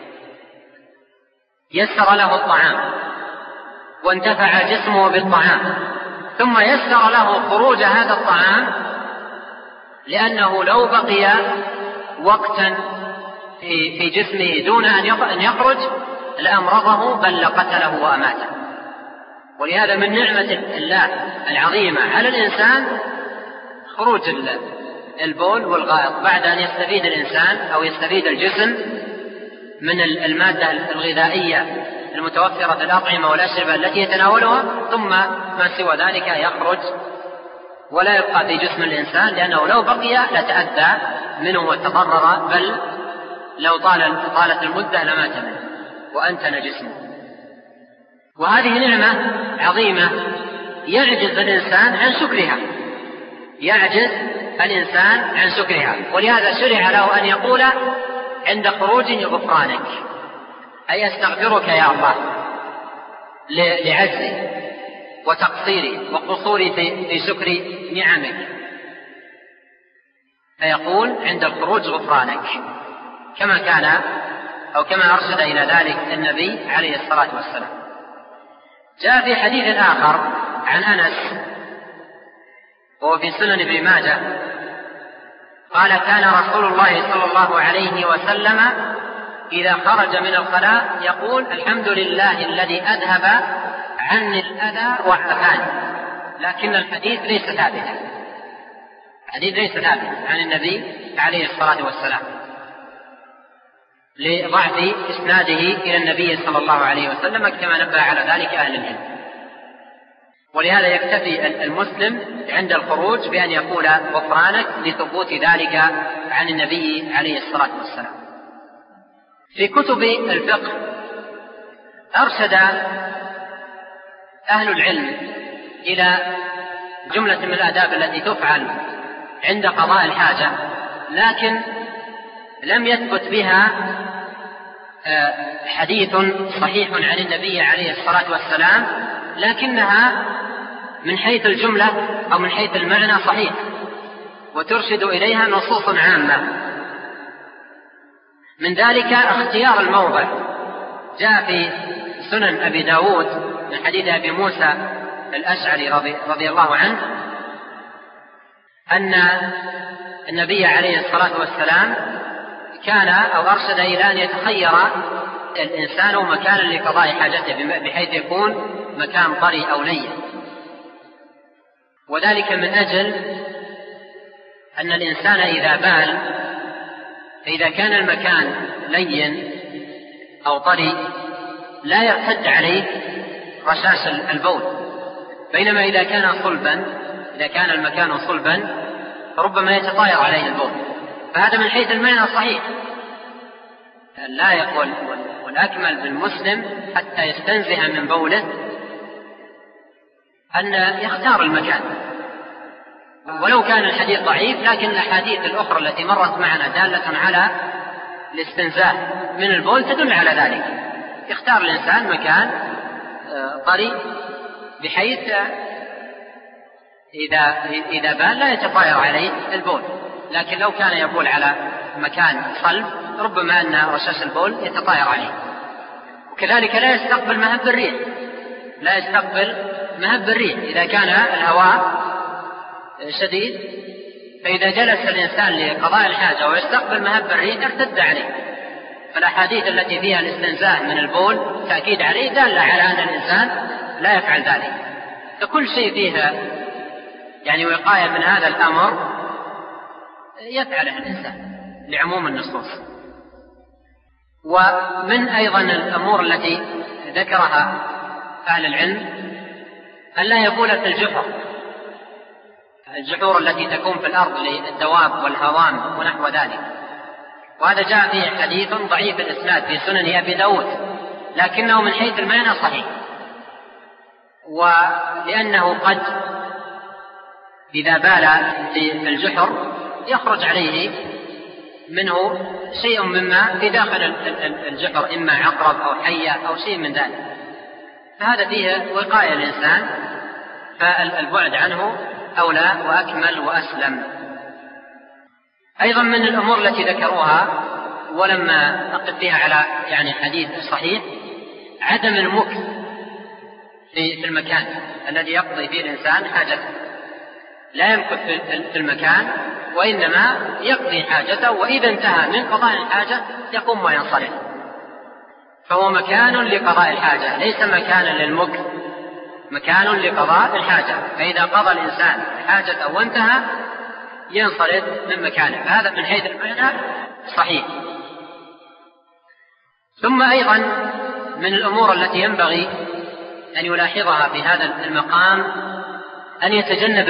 يسر له الطعام وانتفع جسمه بالطعام، ثم يسر له خروج هذا الطعام، لأنه لو بقي وقتا في جسمه دون أن يخرج لأمرضه بل لقتله وأماته. ولهذا من نعمة الله العظيمة على الإنسان خروج البول والغائط بعد أن يستفيد الإنسان أو يستفيد الجسم من المادة الغذائية المتوفرة في الأطعمة والأشربة التي يتناولها، ثم ما سوى ذلك يخرج ولا يبقى في جسم الإنسان، لأنه لو بقي لتأذى منه وتضرر، بل لو طالت المدة لمات منه وأنتن جسمه. وهذه نعمة عظيمة يعجز الإنسان عن شكرها، ولهذا شرع له أن يقول عند خروجه غفرانك، أي أستغفرك يا الله لعجزي وتقصيري وقصوري في شكر نعمك، فيقول عند الخروج غفرانك، كما كان أو كما أرشد إلى ذلك النبي عليه الصلاة والسلام. جاء في حديث آخر عن أنس وهو في سنن ابن ماجه قال: كان رسول الله صلى الله عليه وسلم إذا خرج من الخلاء يقول: الحمد لله الذي أذهب عني الأذى وعافاني. لكن الحديث ليس ثابتا عن النبي عليه الصلاة والسلام لضعف إسناده إلى النبي صلى الله عليه وسلم، كما نبه على ذلك أهل العلم. ولهذا يكتفي المسلم عند الخروج بأن يقول غفرانك لثبوت ذلك عن النبي عليه الصلاة والسلام. في كتب الفقه أرشد أهل العلم إلى جملة من الآداب التي تفعل عند قضاء الحاجة، لكن لم يثبت بها حديث صحيح عن النبي عليه الصلاة والسلام، لكنها من حيث الجملة أو من حيث المعنى صحيح، وترشد إليها نصوص عامة. من ذلك اختيار الموضع. جاء في سنن أبي داود من حديث أبي موسى الأشعري رضي الله عنه أن النبي عليه الصلاة والسلام كان أو أرشد إلى أن يتخير الإنسان مكانا لقضاء حاجته، بحيث يكون مكان طري أو لين، وذلك من أجل أن الإنسان إذا بال فإذا كان المكان لين أو طري لا يرتد عليه رشاش البول، بينما إذا كان المكان صلبا ربما يتطاير عليه البول. فهذا من حيث المعنى صحيح، لا يقول والأكمل بالمسلم حتى يستنزه من بوله أن يختار المكان، ولو كان الحديث ضعيف، لكن الأحاديث الأخرى التي مرت معنا دالة على الاستنزاه من البول تدل على ذلك. يختار الإنسان مكان طري بحيث إذا بال لا يتطاير عليه البول، لكن لو كان يبول على مكان صلب ربما أن رشاش البول يتطاير عليه. وكذلك لا يستقبل مهب الريح إذا كان الهواء شديد، فإذا جلس الإنسان لقضاء الحاجة ويستقبل مهب الريح ارتد عليه. فالأحاديث التي فيها الاستنزاه من البول تأكيد عليه دالة على أن الإنسان لا يفعل ذلك. فكل شيء فيها يعني وقاية من هذا الأمر يفعله الإنسان لعموم النصوص. ومن أيضا الأمور التي ذكرها أهل العلم أن لا يبول في الجحور التي تكون في الأرض للدواب والهوام ونحو ذلك، وهذا جاء فيه حديث ضعيف الإسناد في سنن أبي داود، لكنه من حيث المعنى صحيح، ولأنه قد إذا بال في الجحر يخرج عليه منه شيء مما في داخل الجحر، إما عقرب أو حية أو شيء من ذلك، فهذا فيه وقاية الإنسان، فالبعد عنه أولى وأكمل وأسلم. أيضا من الأمور التي ذكروها ولما أقف فيها على يعني حديث صحيح عدم المكث في المكان الذي يقضي فيه الإنسان حاجته، لا يمكث في المكان، وإنما يقضي حاجته، وإذا انتهى من قضاء الحاجة يقوم وينصرف، فهو مكان لقضاء الحاجة ليس مكانا للمكث، مكان لقضاء الحاجة. فإذا قضى الإنسان حاجته وانتهى ينصرف من مكانه، هذا من حيث المعنى صحيح. ثم أيضا من الأمور التي ينبغي أن يلاحظها في هذا المقام أن يتجنب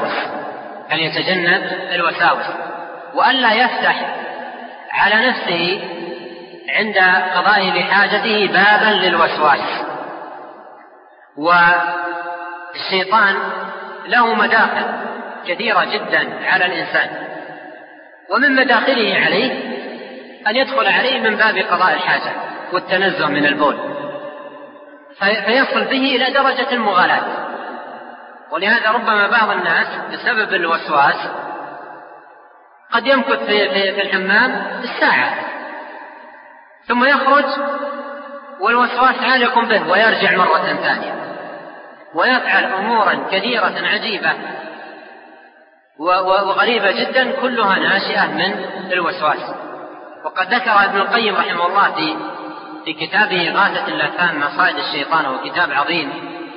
الوساوس وألا يفتح على نفسه عند قضائه لحاجته بابا للوسواس. والشيطان له مداخل كثيرة جدا على الإنسان، ومن مداخله عليه أن يدخل عليه من باب قضاء الحاجة والتنزه من البول، فيصل به إلى درجة المغالاة. ولهذا ربما بعض الناس بسبب الوسواس قد يمكث في الحمام بالساعة ثم يخرج والوسواس عالق به ويرجع مرة ثانية ويفعل أمورا كثيرة عجيبة وغريبة جدا كلها ناشئة من الوسواس. وقد ذكر ابن القيم رحمه الله في كتابه غاثة اللافان مصائد الشيطان، وهو كتاب عظيم،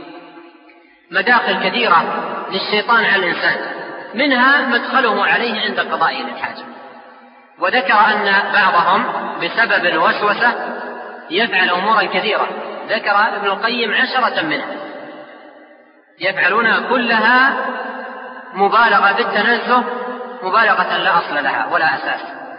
مداخل كثيرة للشيطان على الإنسان، منها مدخله عليه عند قضائه للحاجة. وذكر أن بعضهم بسبب الوسوسة يفعل أمورا كثيرة، ذكر ابن القيم 10 منها يفعلونها كلها مبالغة بالتنزه، مبالغة لا أصل لها ولا أساس.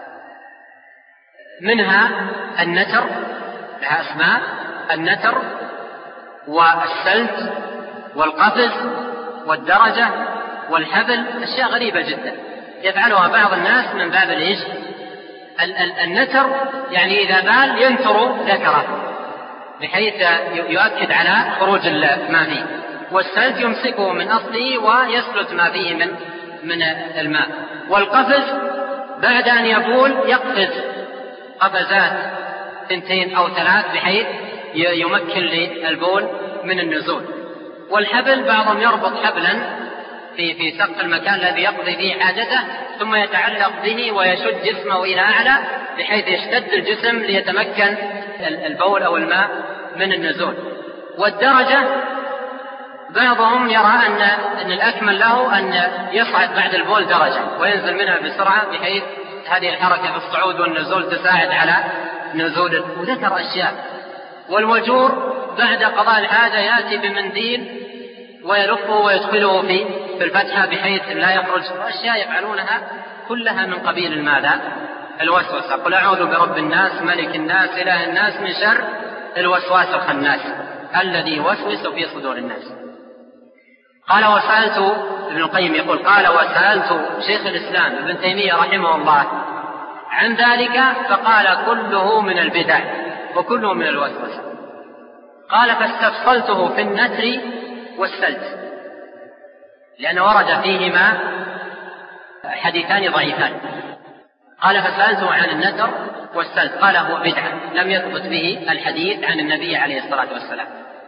منها النتر، لها أسماء، النتر والسلت والقفز والدرجة والحبل، أشياء غريبة جدا يفعلها بعض الناس من باب الإيش؟ النتر يعني إذا بال ينتر ذكره بحيث يؤكد على خروج ما فيه، والسلت يمسكه من أصله ويسلت ما فيه من الماء، والقفز بعد أن يبول يقفز قفزات 2 أو 3 بحيث يمكن للبول من النزول. والحبل بعضهم يربط حبلا في سقف المكان الذي يقضي فيه حاجته ثم يتعلق به ويشد جسمه إلى أعلى بحيث يشتد الجسم ليتمكن البول أو الماء من النزول. والدرجة بعضهم يرى أن الأكمل له أن يصعد بعد البول درجة وينزل منها بسرعة بحيث هذه الحركة في الصعود والنزول تساعد على نزول، وذكر أشياء. والوجور بعد قضاء الحاجة يأتي بمنديل ويلفه ويدخله في الفتحة بحيث لا يخرج، وأشياء يفعلونها كلها من قبيل ماذا؟ الوسوسة. قل أعوذ برب الناس ملك الناس إله الناس من شر الوسواس الخناس الذي يوسوس في صدور الناس. قال وسألت، ابن القيم يقول قال وسألت شيخ الإسلام ابن تيمية رحمه الله عن ذلك فقال كله من البدع وكله من الوسوسة. قال فاستفصلته في النتر والسلت لأن ورد فيهما حديثان ضعيفان. قال فسألته عن النتر والسلت قال هو بدعة لم يثبت به الحديث عن النبي عليه الصلاة والسلام.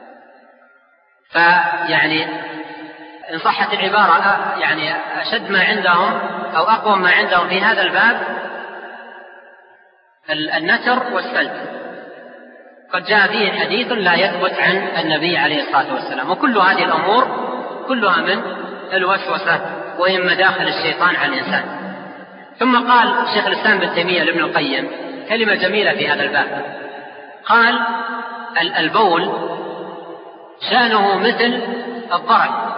فيعني إن صحت العبارة يعني أشد ما عندهم أو أقوى ما عندهم في هذا الباب النتر والسلت، قد جاء فيه حديث لا يثبت عن النبي عليه الصلاة والسلام. وكل هذه الأمور كلها من الوسوسة ومن مداخل الشيطان على الإنسان. ثم قال شيخ الإسلام ابن تيمية لابن القيم كلمة جميلة في هذا الباب، قال البول شأنه مثل الضرع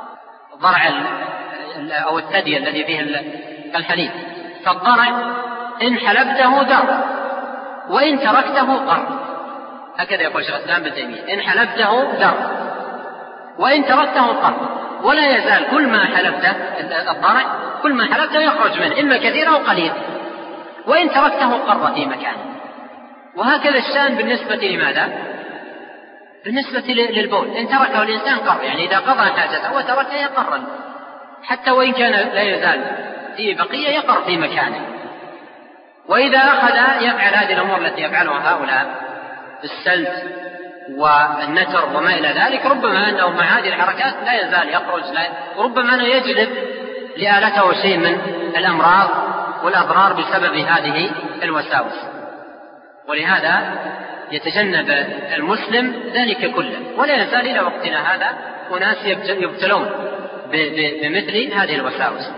أو الثدي الذي فيه الحليب، فالضرع إن حلبته در وإن تركته قر، هكذا يقول شيخ الإسلام ابن تيمية، إن حلبته در وإن تركته قر، ولا يزال كل ما حلبته الضرع كل ما حلبته يخرج منه إما كثير أو قليل، وإن تركته قر في مكانه. وهكذا الشأن بالنسبة لماذا؟ بالنسبة للبول، إن تركه الإنسان قر، يعني إذا قضى حاجته وتركه يقر، حتى وإن كان لا يزال فيه بقية يقر في مكانه. وإذا أخذ يفعل هذه الأمور التي يفعلها هؤلاء السلت والنتر وما إلى ذلك، ربما أنه مع هذه الحركات لا يزال يخرج، وربما أنه يجلب لآلته شيء من الأمراض والأضرار بسبب هذه الوساوس. ولهذا يتجنب المسلم ذلك كله، ولا يزال إلى وقتنا هذا أناس يبتلون بمثل هذه الوساوس.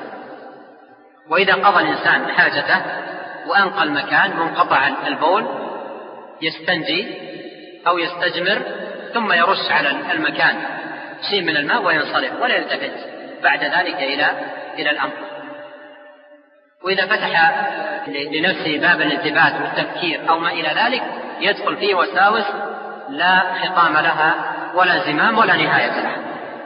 وإذا قضى الإنسان حاجته وأنقى المكان منقطع البول يستنجي أو يستجمر ثم يرش على المكان شيء من الماء وينصرف ولا يلتفت بعد ذلك إلى الأمر. وإذا فتح لنفسه باب الالتفات والتفكير أو ما إلى ذلك يدخل فيه وساوس لا خطام لها ولا زمام ولا نهاية لها.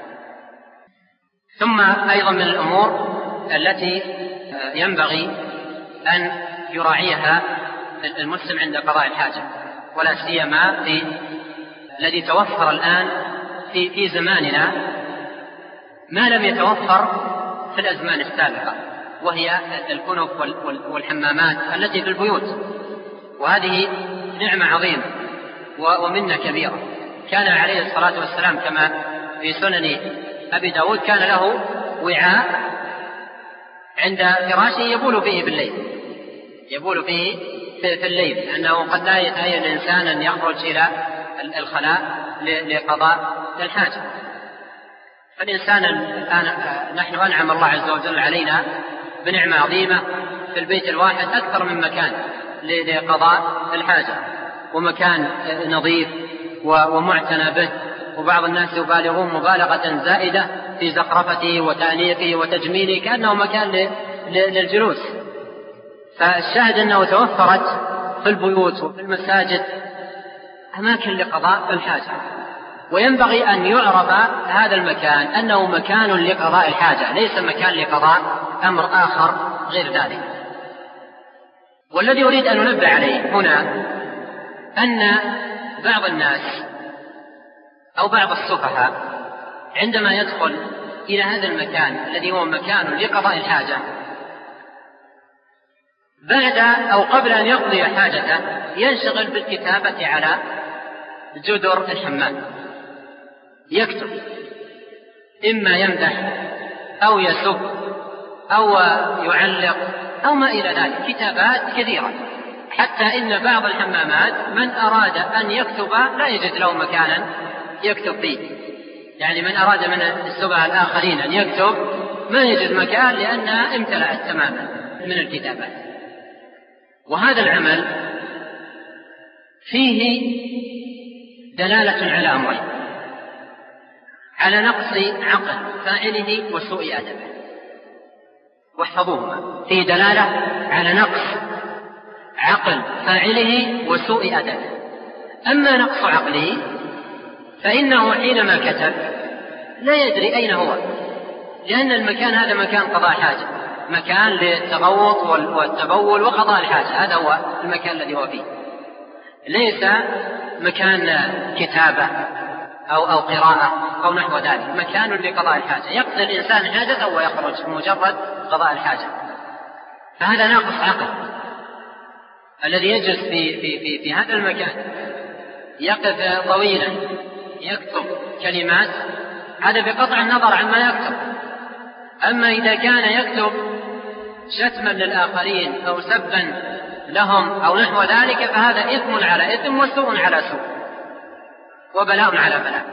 ثم أيضا من الأمور التي ينبغي أن يراعيها المسلم عند قضاء الحاجة، ولا سيما في الذي توفر الآن في زماننا ما لم يتوفر في الأزمان السابقة، وهي الكنف والحمامات التي في البيوت، وهذه نعمة عظيمة ومنة كبيرة. كان عليه الصلاة والسلام كما في سنن أبي داود كان له وعاء عند فراشه يبول فيه بالليل، يبول فيه في الليل، لأنه قد لا يتهيأ الإنسان أن يخرج إلى الخلاء لقضاء الحاجة. فالإنسان الآن نحن أنعم الله عز وجل علينا بنعمة عظيمة في البيت الواحد أكثر من مكان لقضاء الحاجة، ومكان نظيف ومعتنى به، وبعض الناس يبالغون مبالغة زائدة في زخرفته وتأنيقه وتجميله كأنه مكان للجلوس. فالشاهد أنه توفرت في البيوت وفي المساجد أماكن لقضاء الحاجة، وينبغي أن يعرف هذا المكان أنه مكان لقضاء الحاجة ليس مكان لقضاء أمر آخر غير ذلك. والذي أريد أن أنبه عليه هنا أن بعض الناس أو بعض السفهاء عندما يدخل إلى هذا المكان الذي هو مكان لقضاء الحاجة بعد أو قبل أن يقضي حاجته ينشغل بالكتابة على جدر الحمام، يكتب إما يمدح أو يسب أو يعلق أو ما إلى ذلك، كتابات كثيرة، حتى إن بعض الحمامات من أراد أن يكتب لا يجد له مكانا يكتب فيه، يعني من أراد من السبع الآخرين أن يكتب ما يجد مكان لأنها امتلأت تماما من الكتابات. وهذا العمل فيه دلالة على أمرين: على نقص عقل فاعله وسوء أدبه، واحفظوهما، فيه دلالة على نقص عقل فاعله وسوء أدبه. أما نقص عقله فإنه حينما كتب لا يدري أين هو، لأن المكان هذا مكان قضاء حاجة، مكان للتغوط والتبول وقضاء الحاجة، هذا هو المكان الذي هو فيه، ليس مكان كتابة أو قراءة أو نحو ذلك، مكان لقضاء الحاجة، يقضي الإنسان حاجته ويخرج مجرد قضاء الحاجة. فهذا ناقص عقل الذي يجلس في هذا المكان يقف طويلا يكتب كلمات، هذا بقطع النظر عما يكتب. أما إذا كان يكتب شتما للآخرين أو سبا لهم أو نحو ذلك فهذا إثم على إثم وسوء على سوء وبلاء على بلاء،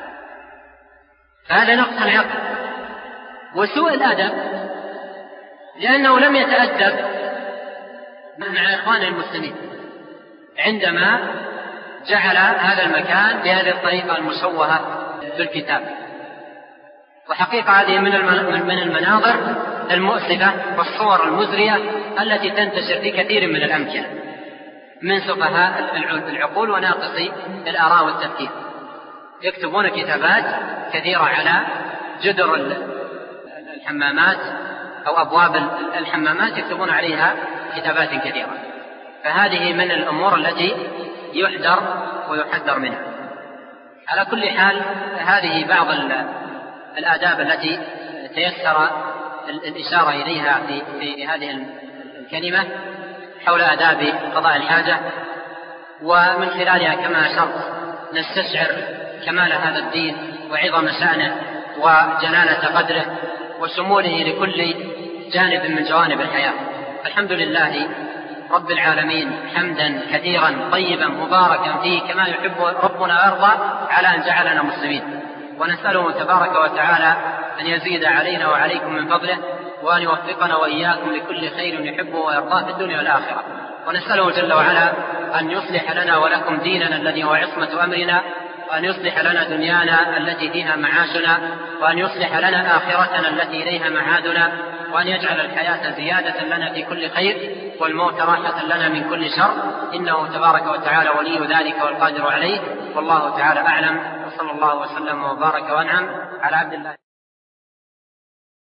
فهذا نقص العقل وسوء الأدب، لأنه لم يتأدب مع إخوان المسلمين عندما جعل هذا المكان بهذه الطريقة المشوهة بالكتاب. وحقيقة هذه من المناظر المؤسفة والصور المزرية التي تنتشر في كثير من الأمكنة من سفهاء العقول وناقصي الآراء والتفكير، يكتبون كتابات كثيرة على جدر الحمامات أو أبواب الحمامات، يكتبون عليها كتابات كثيرة. فهذه من الأمور التي يحذر ويحذر منها. على كل حال هذه بعض الآداب التي تيسر الإشارة إليها في هذه الكلمة حول آداب قضاء الحاجة، ومن خلالها كما أشرت نستشعر كمال هذا الدين وعظم شأنه وجلالة قدره وشموله لكل جانب من جوانب الحياة. الحمد لله رب العالمين حمدا كثيرا طيبا مباركا فيه كما يحب ربنا ويرضى على أن جعلنا مسلمين، ونسأله تبارك وتعالى أن يزيد علينا وعليكم من فضله، وأن يوفقنا وإياكم لكل خير يحبه ويرضاه في الدنيا والآخرة. ونسأله جل وعلا أن يصلح لنا ولكم ديننا الذي هو عصمة أمرنا، وأن يصلح لنا دنيانا التي فيها معاشنا، وأن يصلح لنا آخرتنا التي إليها معادنا، وأن يجعل الحياة زيادة لنا في كل خير والموت راحة لنا من كل شر، إنه تبارك وتعالى ولي ذلك والقادر عليه. والله تعالى أعلم، وصلى الله وسلم وبارك وأنعم على عبد الله.